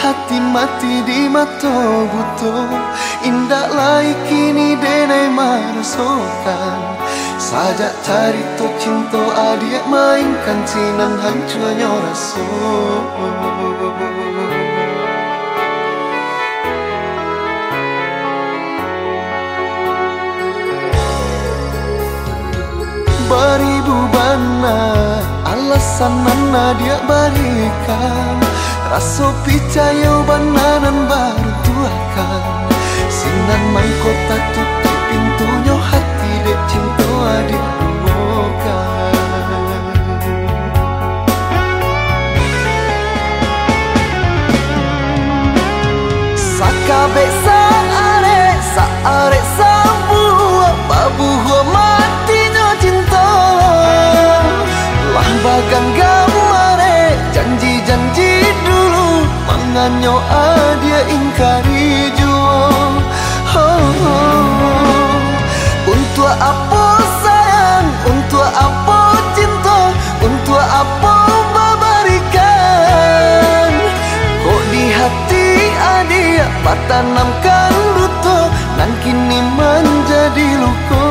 hati mati di mata buto. Indah lai kini denai merasakan. Sajak cari to cinta adik mainkan sinan hancurnya rasa. Beribu bana alasan nana dia berikan. Rasa percaya bananan baru tuakan. Sinan mangkota tutup pintunya hati dek cinta adik bukan. Sakabe saare sabu babu matinya cinta. Lah bagan gamare janji-janji dulu manganyo dia ingkari jua. Untuk apa sayang, untuk apa cinta, untuk apa memberikan. Kok di hati adik tanamkan duto, nan kini menjadi luka.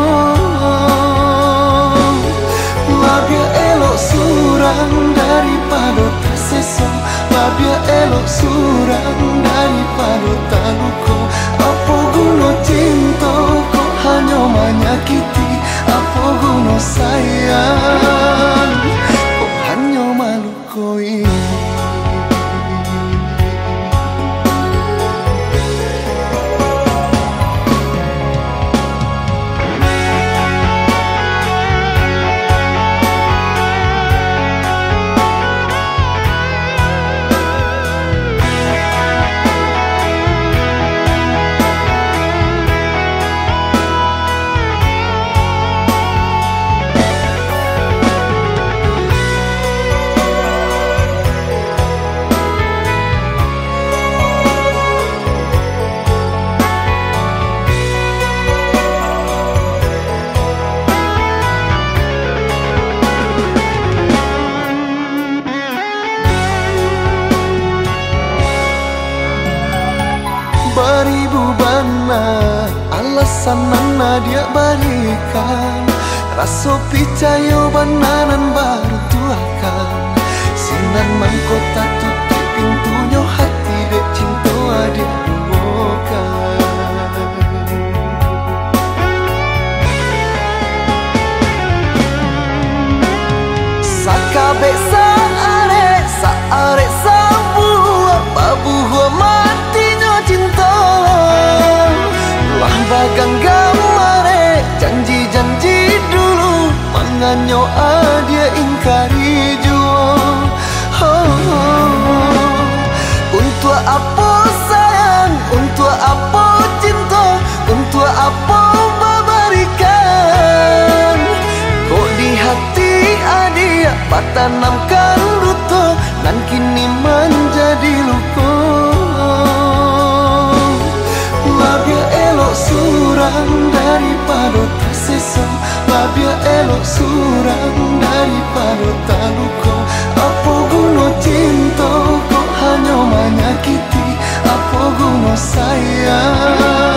Labia elok surang daripada tersesa. Labia elok surang daripada tak luka. Apa guna cinta kok hanya menyakiti. Apa guna sayang kok hanya melukai. Beribu bana alasan nana dia berikan. Rasa percaya bananan baru tuakan. Sinan mangkota tutup pintunya hati dek cinta adik bukan. Sakabe saare sabu babu matinya cinta. Lah bagang gamare janji-janji dulu manganyo dia ingkari jua. Untuk apa sayang, untuk apa cinta, untuk apa memberikan. Kok di hati adik tanamkan duto, nan kini menjadi luka. Labia elok surang daripada tersesa. Labia elok surang daripada tak luka. Apa guna cinta kok hanya menyakiti. Apa guna sayang